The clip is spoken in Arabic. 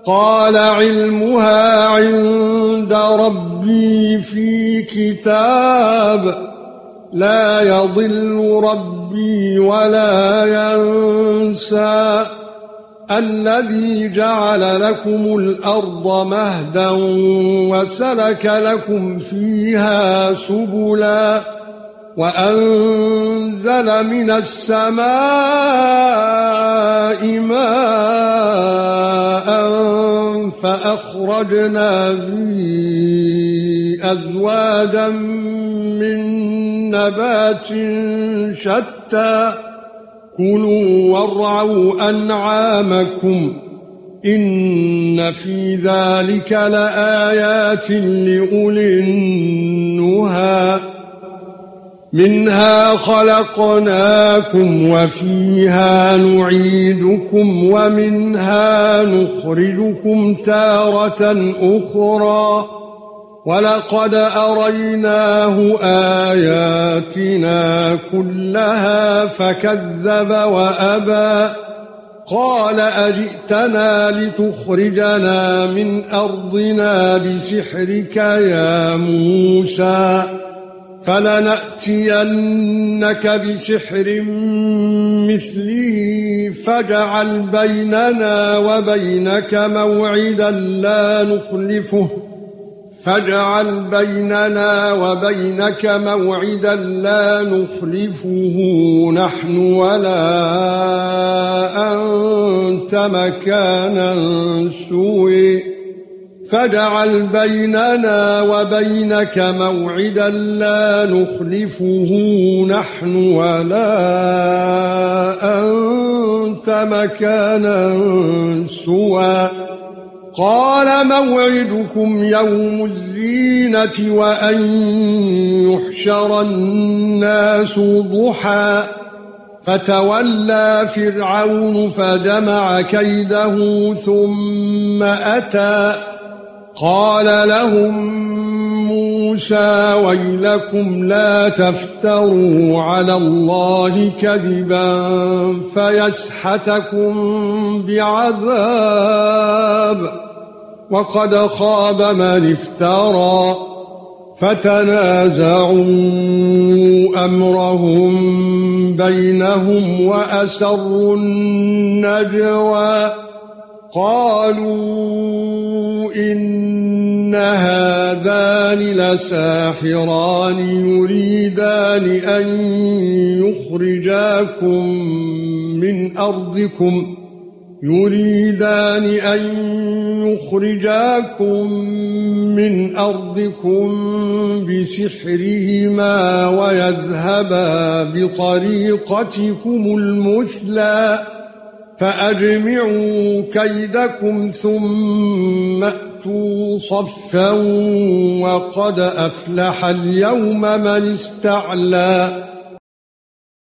قال علمها عند ربي في كتاب لا يضل ربي ولا ينسى الذي جعل لكم الأرض مهدا وسلك لكم فيها سبلا وأنزل من السماء ماء فأخرجنا به أزواجا من نبات شتى كلوا وارعوا أنعامكم إن في ذلك لآيات لأولي النهى منها خلقناكم وفيها نعيدكم ومنها نخرجكم تارة أخرى ولقد أريناه آياتنا كلها فكذب وأبى قال أجئتنا لتخرجنا من أرضنا بسحرك يا موسى فلنأتينك بسحر مثله فاجعل بيننا وبينك موعدا لا نخلفه نحن ولا أنت مكانا سوء فاجعل بيننا وبينك موعدا لا نخلفه نحن ولا أنت مكانا سوء قال موعدكم يوم الزينة وأن يحشر الناس ضحى فتولى فرعون فجمع كيده ثم أتى قال لهم موسى ويلكم لا تفتروا على الله كذبا فيسحتكم بعذاب وقد خاب من افترى فتنازعوا أمرهم بينهم وأسروا النجوى قالوا إن هذان لساحران يريدان أن يخرجاكم من أرضكم بسحرهما ويذهبا بطريقتكم المثلى فأجمعوا كيدكم ثم أتوا صفا وقد أفلح اليوم من استعلى